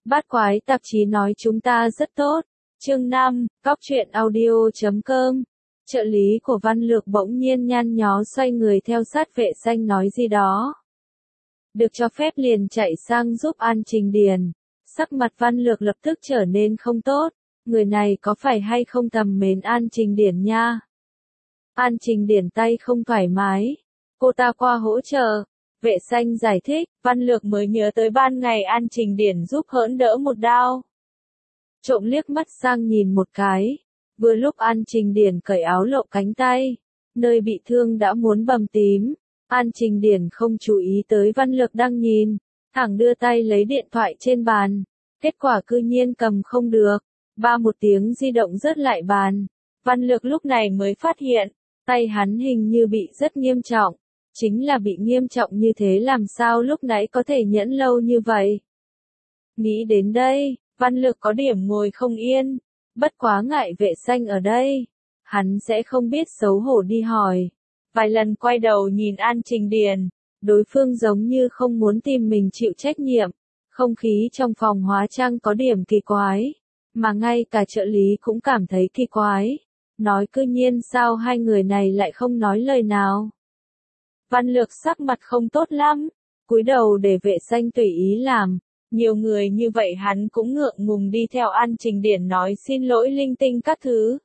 Bát Quái tạp chí nói chúng ta rất tốt. Chương 5, Cóc truyện audio.com. Trợ lý của Văn Lược bỗng nhiên nhăn nhó xoay người theo sát Vệ Xanh nói gì đó. Được cho phép liền chạy sang giúp An Trình Điền. Sắc mặt Văn Lược lập tức trở nên không tốt. Người này có phải hay không thầm mến An Trình Điền nha? An Trình Điền tay không thoải mái. Cô ta qua hỗ trợ. Vệ Xanh giải thích, Văn Lược mới nhớ tới ban ngày An Trình Điền giúp hỡn đỡ một đao. Trộm liếc mắt sang nhìn một cái. Vừa lúc An Trình Điền cởi áo lộ cánh tay. Nơi bị thương đã muốn bầm tím. An Trình Điền không chú ý tới Văn Lược đang nhìn. Thẳng đưa tay lấy điện thoại trên bàn. Kết quả cư nhiên cầm không được. Ba một tiếng di động rớt lại bàn. Văn Lược lúc này mới phát hiện. Tay hắn hình như bị rất nghiêm trọng. Chính là bị nghiêm trọng như thế làm sao lúc nãy có thể nhẫn lâu như vậy. Nghĩ đến đây, Văn Lược có điểm ngồi không yên. Bất quá ngại Vệ Xanh ở đây. Hắn sẽ không biết xấu hổ đi hỏi. Vài lần quay đầu nhìn An Trình Điền. Đối phương giống như không muốn tìm mình chịu trách nhiệm. Không khí trong phòng hóa trang có điểm kỳ quái. Mà ngay cả trợ lý cũng cảm thấy kỳ quái. Nói cư nhiên sao hai người này lại không nói lời nào. Văn Lược sắc mặt không tốt lắm, cúi đầu để Vệ Xanh tùy ý làm. Nhiều người như vậy hắn cũng ngượng ngùng đi theo An Trình Điền nói xin lỗi linh tinh các thứ.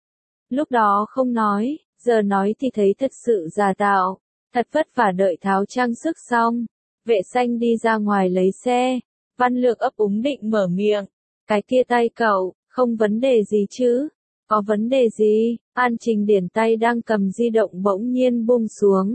Lúc đó không nói, giờ nói thì thấy thật sự giả tạo, thật vất vả đợi tháo trang sức xong. Vệ Xanh đi ra ngoài lấy xe, Văn Lược ấp úng định mở miệng. Cái kia tay cậu, không vấn đề gì chứ? Có vấn đề gì? An Trình Điền tay đang cầm di động bỗng nhiên buông xuống.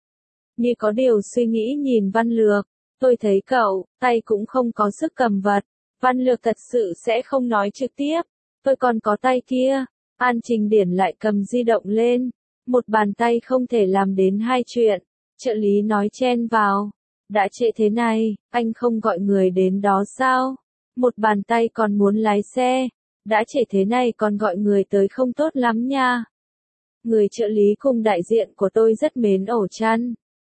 Như có điều suy nghĩ nhìn Văn Lược, tôi thấy cậu, tay cũng không có sức cầm vật. Văn Lược thật sự sẽ không nói trực tiếp, tôi còn có tay kia. An Trình Điền lại cầm di động lên, một bàn tay không thể làm đến hai chuyện. Trợ lý nói chen vào, đã trễ thế này, anh không gọi người đến đó sao? Một bàn tay còn muốn lái xe, đã trễ thế này còn gọi người tới không tốt lắm nha. Người trợ lý cùng đại diện của tôi rất mến ổ chăn.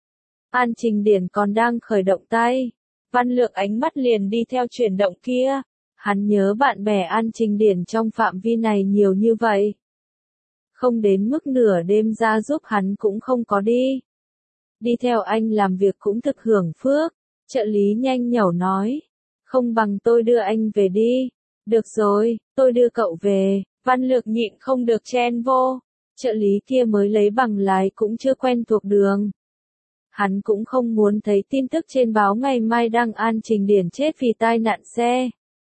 An Trình Điền còn đang khởi động tay. Văn Lược ánh mắt liền đi theo chuyển động kia. Hắn nhớ bạn bè An Trình Điền trong phạm vi này nhiều như vậy. Không đến mức nửa đêm ra giúp hắn cũng không có đi. Đi theo anh làm việc cũng thực hưởng phước. Trợ lý nhanh nhảu nói. Không bằng tôi đưa anh về đi. Được rồi, tôi đưa cậu về. Văn Lược nhịn không được chen vô. Trợ lý kia mới lấy bằng lái cũng chưa quen thuộc đường. Hắn cũng không muốn thấy tin tức trên báo ngày mai đăng An Trình Điền chết vì tai nạn xe.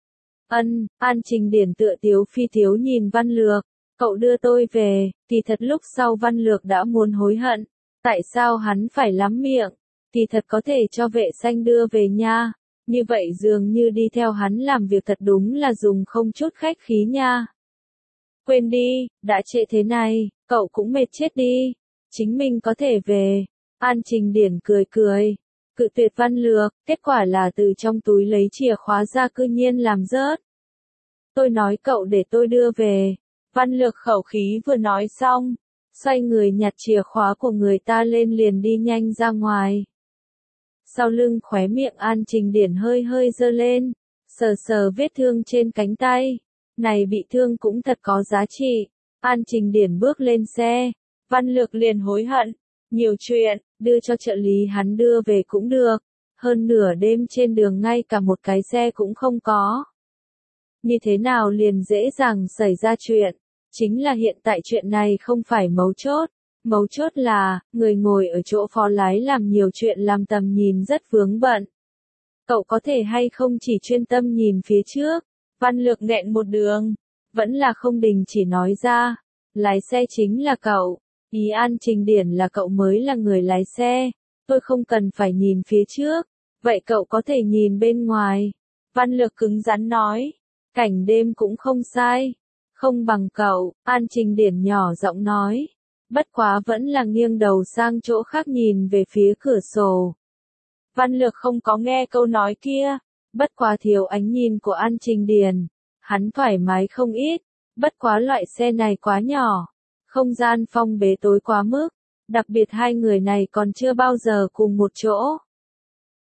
An Trình Điền tựa tiếu phi tiếu nhìn Văn Lược. Cậu đưa tôi về, kỳ thật lúc sau Văn Lược đã muốn hối hận. Tại sao hắn phải lắm miệng? Kỳ thật có thể cho Vệ Xanh đưa về nha. Như vậy dường như đi theo hắn làm việc thật đúng là dùng không chút khách khí nha. Quên đi, đã trễ thế này, cậu cũng mệt chết đi. Chính mình có thể về. An Trình Điền cười cười. Cự tuyệt Văn Lược, kết quả là từ trong túi lấy chìa khóa ra cư nhiên làm rớt. Tôi nói cậu để tôi đưa về. Văn Lược khẩu khí vừa nói xong. Xoay người nhặt chìa khóa của người ta lên liền đi nhanh ra ngoài. Sau lưng khóe miệng An Trình Điền hơi hơi giơ lên. Sờ sờ vết thương trên cánh tay. Này bị thương cũng thật có giá trị. An Trình Điền bước lên xe. Văn Lược liền hối hận. Nhiều chuyện, đưa cho trợ lý hắn đưa về cũng được. Hơn nửa đêm trên đường ngay cả một cái xe cũng không có. Như thế nào liền dễ dàng xảy ra chuyện. Chính là hiện tại chuyện này không phải mấu chốt. Mấu chốt là, người ngồi ở chỗ phó lái làm nhiều chuyện làm tầm nhìn rất vướng bận. Cậu có thể hay không chỉ chuyên tâm nhìn phía trước. Văn Lược nghẹn một đường. Vẫn là không đình chỉ nói ra. Lái xe chính là cậu. Ý An Trình Điền là cậu mới là người lái xe. Tôi không cần phải nhìn phía trước. Vậy cậu có thể nhìn bên ngoài. Văn Lược cứng rắn nói. Cảnh đêm cũng không sai. Không bằng cậu, An Trình Điền nhỏ giọng nói. Bất quá vẫn là nghiêng đầu sang chỗ khác nhìn về phía cửa sổ. Văn Lược không có nghe câu nói kia. Bất quá thiếu ánh nhìn của An Trình Điền. Hắn thoải mái không ít. Bất quá loại xe này quá nhỏ. Không gian phong bế tối quá mức. Đặc biệt hai người này còn chưa bao giờ cùng một chỗ.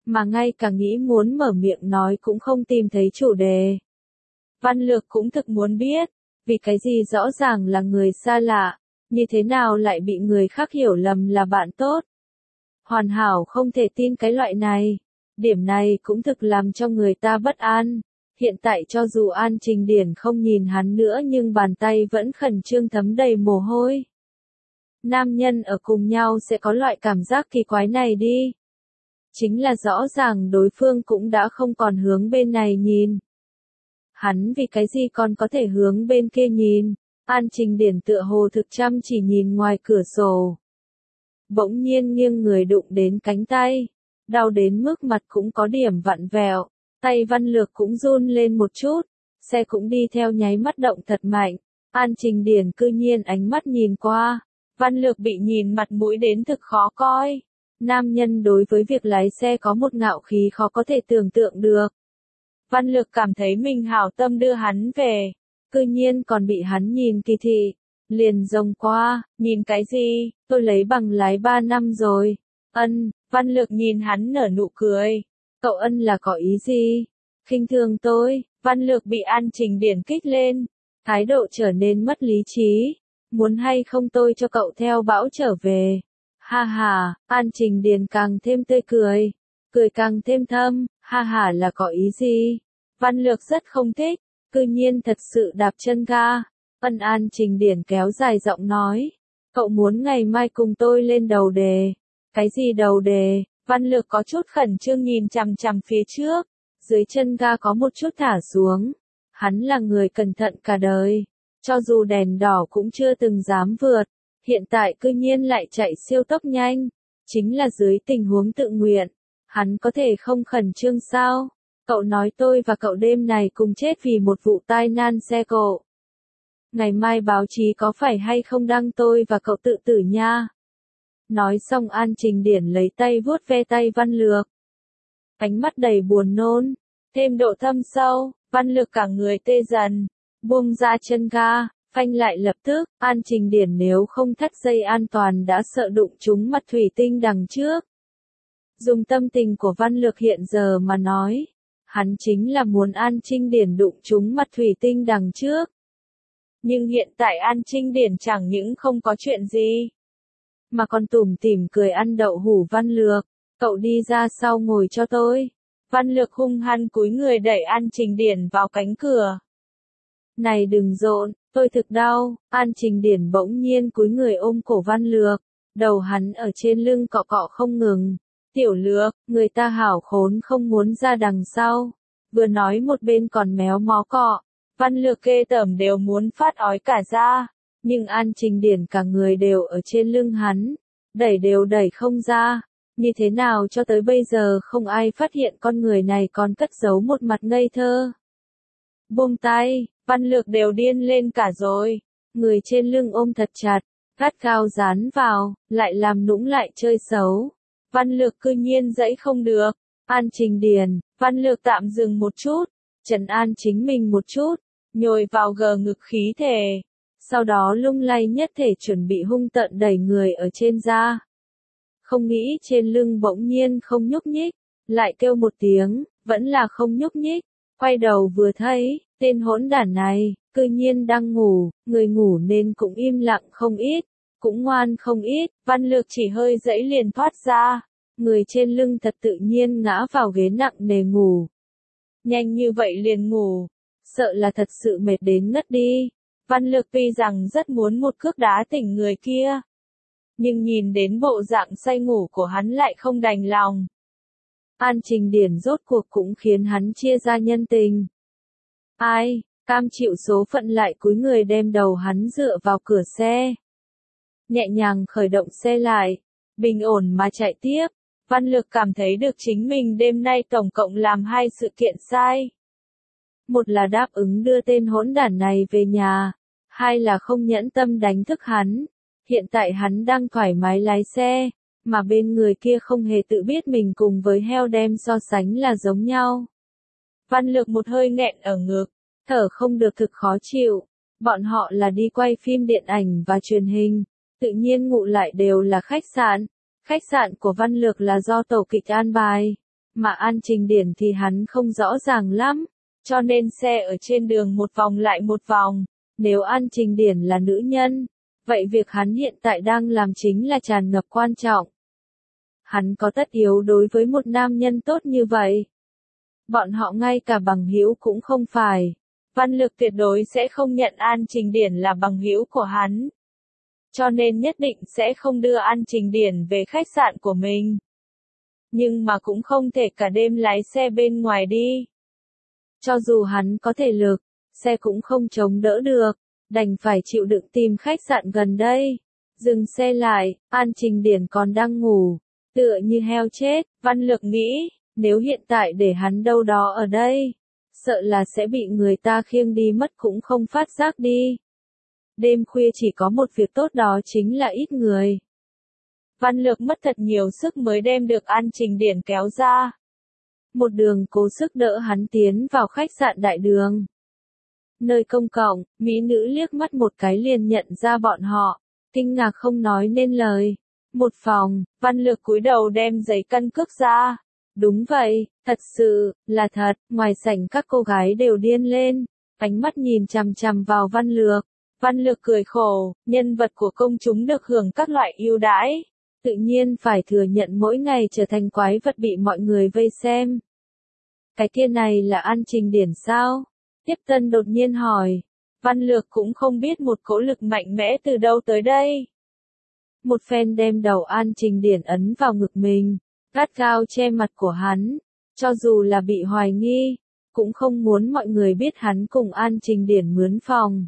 mà ngay cả nghĩ muốn mở miệng nói cũng không tìm thấy chủ đề. Văn Lược cũng thực muốn biết, vì cái gì rõ ràng là người xa lạ, như thế nào lại bị người khác hiểu lầm là bạn tốt. Hoàn Hảo không thể tin cái loại này, điểm này cũng thực làm cho người ta bất an. Hiện tại cho dù An Trình Điển không nhìn hắn nữa nhưng bàn tay vẫn khẩn trương thấm đầy mồ hôi. Nam nhân ở cùng nhau sẽ có loại cảm giác kỳ quái này đi. Chính là rõ ràng đối phương cũng đã không còn hướng bên này nhìn. Hắn vì cái gì còn có thể hướng bên kia nhìn, An Trình Điển tựa hồ thực chăm chỉ nhìn ngoài cửa sổ. Bỗng nhiên nghiêng người đụng đến cánh tay, đau đến mức mặt cũng có điểm vặn vẹo, tay Văn Lược cũng run lên một chút, xe cũng đi theo nháy mắt động thật mạnh. An Trình Điển cư nhiên ánh mắt nhìn qua, Văn Lược bị nhìn mặt mũi đến thực khó coi. Nam nhân đối với việc lái xe có một ngạo khí khó có thể tưởng tượng được. Văn Lược cảm thấy mình hảo tâm đưa hắn về, cư nhiên còn bị hắn nhìn kỳ thị, liền rồng qua, nhìn cái gì, tôi lấy bằng lái 3 năm rồi. Ân, Văn Lược nhìn hắn nở nụ cười, cậu Ân là có ý gì? Khinh thường tôi. Văn Lược bị An Trình Điển kích lên, thái độ trở nên mất lý trí, muốn hay không tôi cho cậu theo bão trở về. Ha ha, An Trình Điển càng thêm tươi cười, cười càng thêm thâm, ha ha là có ý gì? Văn Lược rất không thích, cư nhiên thật sự đạp chân ga. An Trình Điển kéo dài giọng nói, cậu muốn ngày mai cùng tôi lên đầu đề. Cái gì đầu đề? Văn Lược có chút khẩn trương nhìn chằm chằm phía trước, dưới chân ga có một chút thả xuống. Hắn là người cẩn thận cả đời, cho dù đèn đỏ cũng chưa từng dám vượt, hiện tại cư nhiên lại chạy siêu tốc nhanh, chính là dưới tình huống tự nguyện, hắn có thể không khẩn trương sao? Cậu nói tôi và cậu đêm này cùng chết vì một vụ tai nạn xe cộ. Ngày mai báo chí có phải hay không đăng tôi và cậu tự tử nha? Nói xong An Trình Điển lấy tay vuốt ve tay Văn Lược. Ánh mắt đầy buồn nôn, thêm độ thâm sâu, Văn Lược cả người tê dần, buông ra chân ga, phanh lại lập tức. An Trình Điển nếu không thắt dây an toàn đã sợ đụng trúng mặt thủy tinh đằng trước. Dùng tâm tình của Văn Lược hiện giờ mà nói, hắn chính là muốn An Trình Điển đụng trúng mặt thủy tinh đằng trước. Nhưng hiện tại An Trình Điển chẳng những không có chuyện gì, mà còn tủm tỉm cười ăn đậu hủ. Văn Lược, cậu đi ra sau ngồi cho tôi. Văn Lược hung hăng cúi người đẩy An Trình Điển vào cánh cửa. Này đừng rộn, tôi thực đau. An Trình Điển bỗng nhiên cúi người ôm cổ Văn Lược, đầu hắn ở trên lưng cọ cọ không ngừng. Tiểu Lược, người ta hảo khốn không muốn ra đằng sau. Vừa nói một bên còn méo mó cọ. Văn Lược ghê tởm đều muốn phát ói cả ra. Nhưng An Trình Điển cả người đều ở trên lưng hắn, đẩy đều đẩy không ra. Như thế nào cho tới bây giờ không ai phát hiện con người này còn cất giấu một mặt ngây thơ. Buông tay, Văn Lược đều điên lên cả rồi. Người trên lưng ôm thật chặt, gắt gao dán vào, lại làm nũng lại chơi xấu. Văn Lược cư nhiên dãy không được. An Trình Điển, Văn Lược tạm dừng một chút, trấn an chính mình một chút, nhồi vào gờ ngực khí thể. Sau đó lung lay nhất thể chuẩn bị hung tợn đẩy người ở trên ra. Không nghĩ trên lưng bỗng nhiên không nhúc nhích, lại kêu một tiếng, vẫn là không nhúc nhích. Quay đầu vừa thấy, tên hỗn đản này, cư nhiên đang ngủ, người ngủ nên cũng im lặng không ít, cũng ngoan không ít. Văn Lược chỉ hơi dãy liền thoát ra, người trên lưng thật tự nhiên ngã vào ghế nặng nề ngủ. Nhanh như vậy liền ngủ, sợ là thật sự mệt đến ngất đi. Văn Lược tuy rằng rất muốn một cước đá tỉnh người kia, nhưng nhìn đến bộ dạng say ngủ của hắn lại không đành lòng. An Trình Điển rốt cuộc cũng khiến hắn chia ra nhân tình. Ai, cam chịu số phận lại cúi người đem đầu hắn dựa vào cửa xe. Nhẹ nhàng khởi động xe lại, bình ổn mà chạy tiếp. Văn Lược cảm thấy được chính mình đêm nay tổng cộng làm 2 sự kiện sai. Một là đáp ứng đưa tên hỗn đản này về nhà, hai là không nhẫn tâm đánh thức hắn. Hiện tại hắn đang thoải mái lái xe, mà bên người kia không hề tự biết mình cùng với heo đem so sánh là giống nhau. Văn Lược một hơi nghẹn ở ngực, thở không được thực khó chịu. Bọn họ là đi quay phim điện ảnh và truyền hình, tự nhiên ngủ lại đều là khách sạn. Khách sạn của Văn Lược là do tổ kịch an bài. Mà An Trình Điển thì hắn không rõ ràng lắm, cho nên xe ở trên đường một vòng lại một vòng. Nếu An Trình Điển là nữ nhân, vậy việc hắn hiện tại đang làm chính là tràn ngập quan trọng. Hắn có tất yếu đối với một nam nhân tốt như vậy. Bọn họ ngay cả bằng hữu cũng không phải. Văn Lược tuyệt đối sẽ không nhận An Trình Điển là bằng hữu của hắn. Cho nên nhất định sẽ không đưa An Trình Điển về khách sạn của mình. Nhưng mà cũng không thể cả đêm lái xe bên ngoài đi. Cho dù hắn có thể lực, xe cũng không chống đỡ được, đành phải chịu đựng tìm khách sạn gần đây. Dừng xe lại, An Trình Điển còn đang ngủ, tựa như heo chết. Văn Lược nghĩ, nếu hiện tại để hắn đâu đó ở đây, sợ là sẽ bị người ta khiêng đi mất cũng không phát giác đi. Đêm khuya chỉ có một việc tốt, đó chính là ít người. Văn Lược mất thật nhiều sức mới đem được An Trình Điển kéo ra. Một đường cố sức đỡ hắn tiến vào khách sạn đại đường. Nơi công cộng, mỹ nữ liếc mắt một cái liền nhận ra bọn họ, kinh ngạc không nói nên lời. Một phòng, Văn Lược cúi đầu đem giấy căn cước ra. Đúng vậy, thật sự, là thật, ngoài sảnh các cô gái đều điên lên, ánh mắt nhìn chằm chằm vào Văn Lược. Văn Lược cười khổ, nhân vật của công chúng được hưởng các loại ưu đãi, tự nhiên phải thừa nhận mỗi ngày trở thành quái vật bị mọi người vây xem. Cái kia này là An Trình Điển sao? Tiếp tân đột nhiên hỏi. Văn Lược cũng không biết một cỗ lực mạnh mẽ từ đâu tới đây. Một phen đem đầu An Trình Điển ấn vào ngực mình, gắt gao che mặt của hắn, cho dù là bị hoài nghi, cũng không muốn mọi người biết hắn cùng An Trình Điển mướn phòng.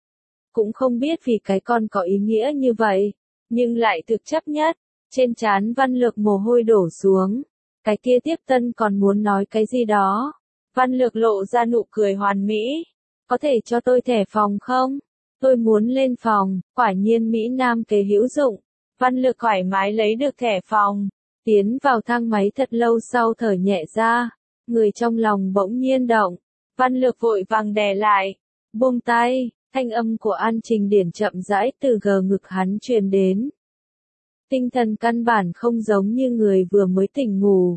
Cũng không biết vì cái con có ý nghĩa như vậy, nhưng lại thực chấp nhất. Trên trán Văn Lược mồ hôi đổ xuống. Cái kia tiếp tân còn muốn nói cái gì đó. Văn Lược lộ ra nụ cười hoàn mỹ. Có thể cho tôi thẻ phòng không? Tôi muốn lên phòng. Quả nhiên Mỹ Nam kế hữu dụng. Văn Lược thoải mái lấy được thẻ phòng. Tiến vào thang máy thật lâu sau thở nhẹ ra. Người trong lòng bỗng nhiên động. Văn Lược vội vàng đè lại. Buông tay. Thanh âm của An Trình Điển chậm rãi từ gờ ngực hắn truyền đến. Tinh thần căn bản không giống như người vừa mới tỉnh ngủ.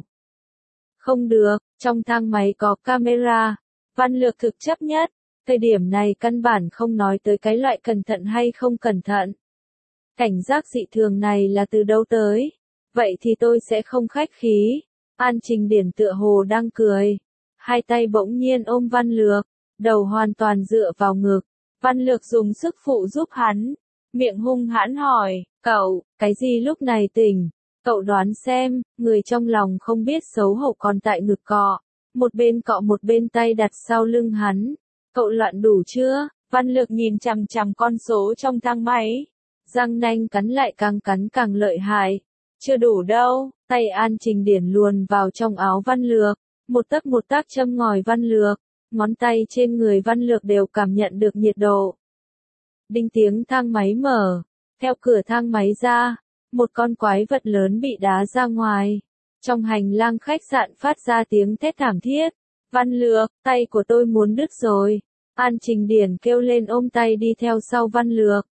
Không được, trong thang máy có camera. Văn Lược thực chấp nhất. Thời điểm này căn bản không nói tới cái loại cẩn thận hay không cẩn thận. Cảnh giác dị thường này là từ đâu tới? Vậy thì tôi sẽ không khách khí. An Trình Điển tựa hồ đang cười. Hai tay bỗng nhiên ôm Văn Lược, đầu hoàn toàn dựa vào ngực. Văn Lược dùng sức phụ giúp hắn, miệng hung hãn hỏi, cậu, cái gì lúc này tỉnh? Cậu đoán xem, người trong lòng không biết xấu hổ còn tại ngực cọ, một bên tay đặt sau lưng hắn. Cậu loạn đủ chưa? Văn Lược nhìn chằm chằm con số trong thang máy, răng nanh cắn lại càng cắn càng lợi hại. Chưa đủ đâu. Tay An Trình Điển luồn vào trong áo Văn Lược, một tấc châm ngòi Văn Lược. Ngón tay trên người Văn Lược đều cảm nhận được nhiệt độ. Đinh tiếng thang máy mở. Theo cửa thang máy ra, một con quái vật lớn bị đá ra ngoài. Trong hành lang khách sạn phát ra tiếng thét thảm thiết. Văn Lược, tay của tôi muốn đứt rồi. An Trình Điển kêu lên ôm tay đi theo sau Văn Lược.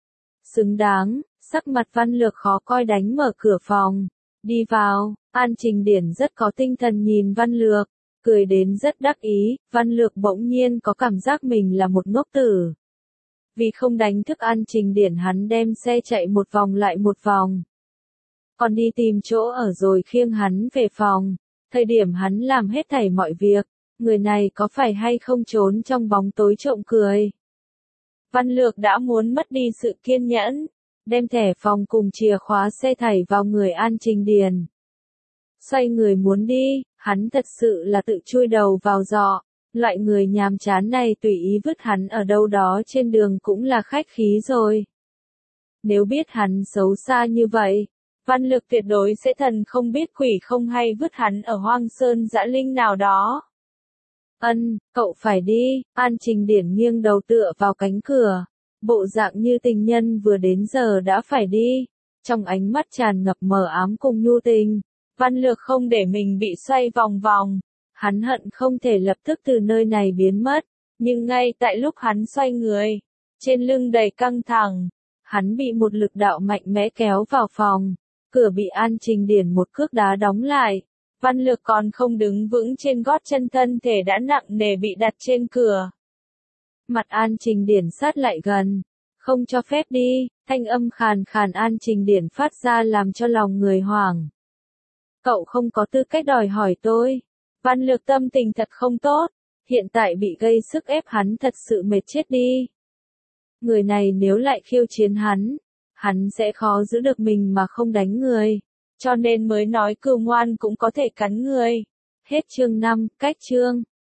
Xứng đáng, sắc mặt Văn Lược khó coi đánh mở cửa phòng. Đi vào, An Trình Điển rất có tinh thần nhìn Văn Lược. Cười đến rất đắc ý, Văn Lược bỗng nhiên có cảm giác mình là một ngốc tử. Vì không đánh thức An Trình Điển hắn đem xe chạy một vòng lại một vòng. Còn đi tìm chỗ ở rồi khiêng hắn về phòng. Thời điểm hắn làm hết thảy mọi việc, người này có phải hay không trốn trong bóng tối trộm cười. Văn Lược đã muốn mất đi sự kiên nhẫn, đem thẻ phòng cùng chìa khóa xe thảy vào người An Trình Điển. Xoay người muốn đi, hắn thật sự là tự chui đầu vào giọ. Loại người nhàm chán này tùy ý vứt hắn ở đâu đó trên đường cũng là khách khí rồi. Nếu biết hắn xấu xa như vậy, Văn Lược tuyệt đối sẽ thần không biết quỷ không hay vứt hắn ở hoang sơn dã linh nào đó. Cậu phải đi. An Trình Điển nghiêng đầu tựa vào cánh cửa, bộ dạng như tình nhân vừa đến giờ đã phải đi. Trong ánh mắt tràn ngập mờ ám cùng nhu tình. Văn Lược không để mình bị xoay vòng vòng. Hắn hận không thể lập tức từ nơi này biến mất. Nhưng ngay tại lúc hắn xoay người, trên lưng đầy căng thẳng, hắn bị một lực đạo mạnh mẽ kéo vào phòng. Cửa bị An Trình Điển một cước đá đóng lại. Văn Lược còn không đứng vững trên gót chân, thân thể đã nặng nề bị đặt trên cửa. Mặt An Trình Điển sát lại gần. Không cho phép đi, thanh âm khàn khàn An Trình Điển phát ra làm cho lòng người hoảng. Cậu không có tư cách đòi hỏi tôi. Văn Lược tâm tình thật không tốt, hiện tại bị gây sức ép hắn thật sự mệt chết đi. Người này nếu lại khiêu chiến hắn sẽ khó giữ được mình mà không đánh người. Cho nên mới nói cừu ngoan cũng có thể cắn người. Hết chương 5, cách chương.